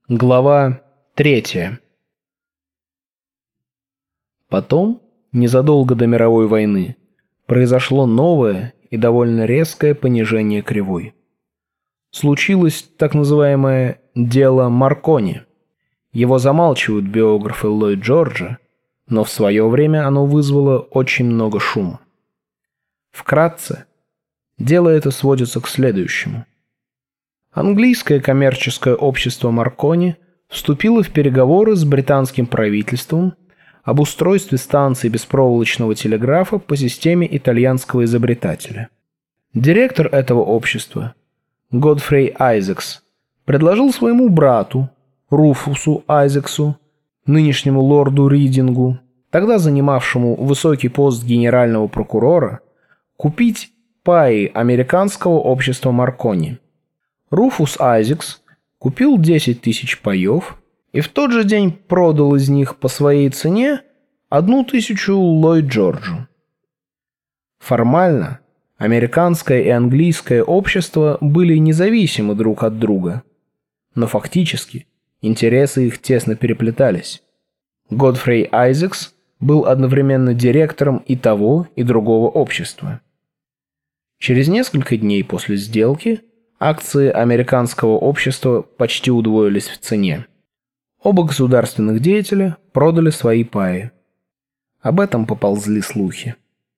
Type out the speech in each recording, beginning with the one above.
Глава 3. Потом, незадолго до мировой войны, произошло новое и довольно резкое понижение кривой. Случилось так называемое «дело Маркони». Его замалчивают биографы Ллойд Джорджа, но в свое время оно вызвало очень много шума. Вкратце, дело это сводится к следующему. Английское коммерческое общество Маркони вступило в переговоры с британским правительством об устройстве станции беспроволочного телеграфа по системе итальянского изобретателя. Директор этого общества, Годфрей Айзекс, предложил своему брату, Руфусу Айзексу, нынешнему лорду Ридингу, тогда занимавшему высокий пост генерального прокурора, купить паи американского общества Маркони. Руфус Айзекс купил 10 тысяч паев и в тот же день продал из них по своей цене 1000 Ллойд Джорджу. Формально американское и английское общество были независимы друг от друга, но фактически интересы их тесно переплетались. Годфрей Айзекс был одновременно директором и того, и другого общества. Через несколько дней после сделки акции американского общества почти удвоились в цене. Оба государственных деятеля продали свои паи. Об этом поползли слухи.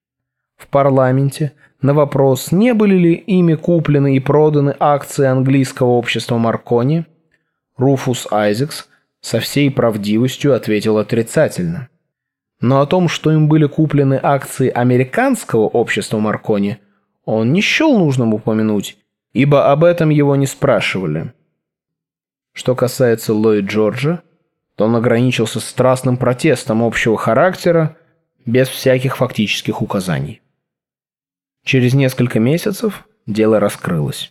В парламенте на вопрос, не были ли ими куплены и проданы акции английского общества Маркони, Руфус Айзекс со всей правдивостью ответил отрицательно. Но о том, что им были куплены акции американского общества Маркони, он не счел нужным упомянуть, ибо об этом его не спрашивали. Что касается Ллойд Джорджа, то он ограничился страстным протестом общего характера, без всяких фактических указаний. Через несколько месяцев дело раскрылось.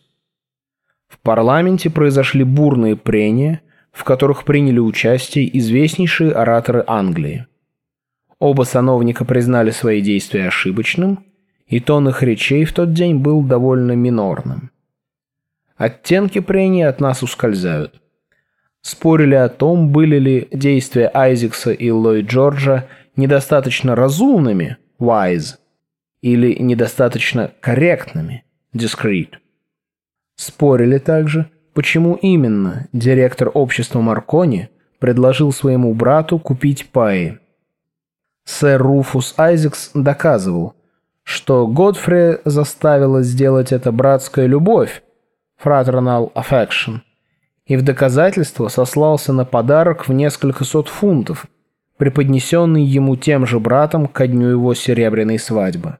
В парламенте произошли бурные прения, в которых приняли участие известнейшие ораторы Англии. Оба сановника признали свои действия ошибочным, и тон их речей в тот день был довольно минорным. Оттенки прений от нас ускользают. Спорили о том, были ли действия Айзекса и Ллойд Джорджа недостаточно разумными, wise, или недостаточно корректными, discreet. Спорили также, почему именно директор общества Маркони предложил своему брату купить паи. Сэр Руфус Айзекс доказывал, что Годфрея заставила сделать это братская любовь, fraternal affection, и в доказательство сослался на подарок в несколько сот фунтов, преподнесенный ему тем же братом ко дню его серебряной свадьбы.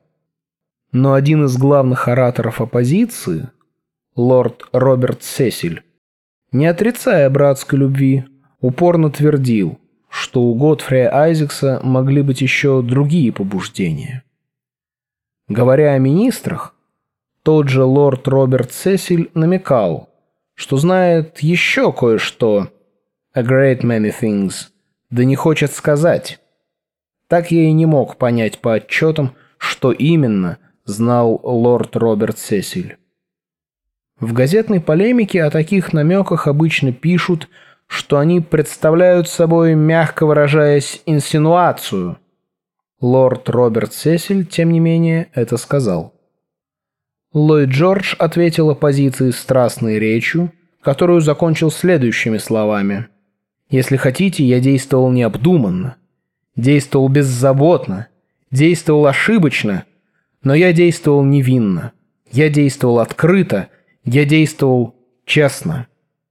Но один из главных ораторов оппозиции, лорд Роберт Сесиль, не отрицая братской любви, упорно твердил, что у Годфрея Айзекса могли быть еще другие побуждения. Говоря о министрах, тот же лорд Роберт Сесиль намекал, что знает еще кое-что, a great many things, да не хочет сказать. Так я и не мог понять по отчетам, что именно знал лорд Роберт Сесиль. В газетной полемике о таких намеках обычно пишут, что они представляют собой, мягко выражаясь, инсинуацию. Лорд Роберт Сесиль, тем не менее, это сказал. Ллойд Джордж ответил оппозиции страстной речью, которую закончил следующими словами. «Если хотите, я действовал необдуманно, действовал беззаботно, действовал ошибочно, но я действовал невинно, я действовал открыто, я действовал честно».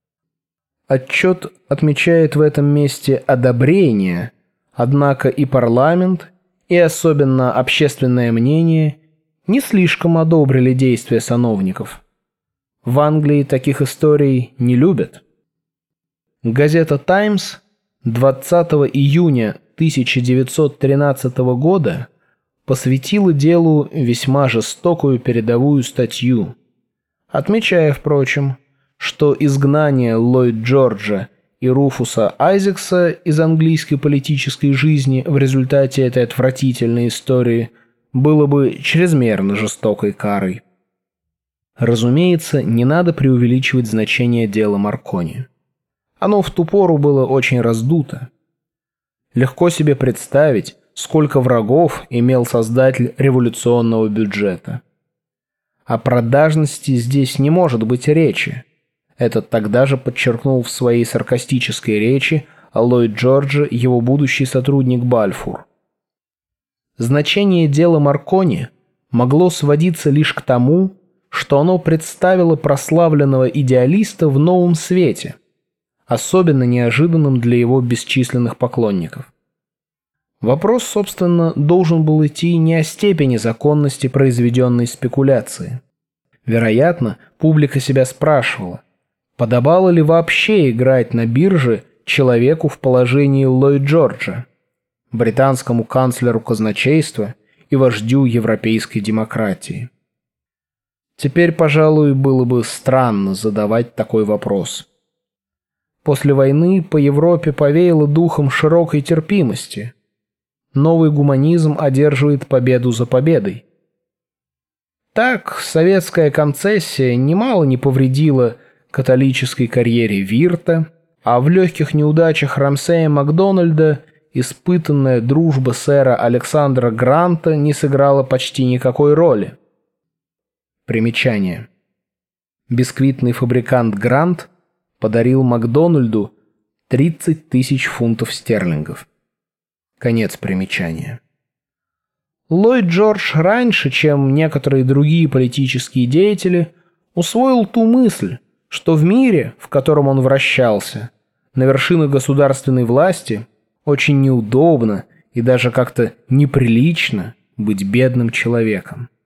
Отчет отмечает в этом месте одобрение, однако и парламент, и особенно общественное мнение не слишком одобрили действия сановников. В Англии таких историй не любят. Газета «Таймс» 20 июня 1913 года посвятила делу весьма жестокую передовую статью, отмечая, впрочем, что изгнание Ллойд Джорджа и Руфуса Айзекса из английской политической жизни в результате этой отвратительной истории было бы чрезмерно жестокой карой. Разумеется, не надо преувеличивать значение дела Маркони. оно в ту пору было очень раздуто. Легко себе представить, сколько врагов имел создатель революционного бюджета. О продажности здесь не может быть речи. Это тогда же подчеркнул в своей саркастической речи Ллойд Джордж, его будущий сотрудник Бальфур. Значение дела Маркони могло сводиться лишь к тому, что оно представило прославленного идеалиста в новом свете, особенно неожиданным для его бесчисленных поклонников. Вопрос, собственно, должен был идти не о степени законности произведенной спекуляции. Вероятно, публика себя спрашивала, подобало ли вообще играть на бирже человеку в положении Ллойд Джорджа, британскому канцлеру казначейства и вождю европейской демократии. Теперь, пожалуй, было бы странно задавать такой вопрос. После войны по Европе повеяло духом широкой терпимости. Новый гуманизм одерживает победу за победой. Так, советская концессия немало не повредила католической карьере Вирта, а в легких неудачах Рамсея Макдональда испытанная дружба сэра Александра Гранта не сыграла почти никакой роли. Примечание. Бисквитный фабрикант Грант подарил Макдональду 30 тысяч фунтов стерлингов. Конец примечания. Ллойд Джордж раньше, чем некоторые другие политические деятели, усвоил ту мысль, что в мире, в котором он вращался, на вершинах государственной власти очень неудобно и даже как-то неприлично быть бедным человеком.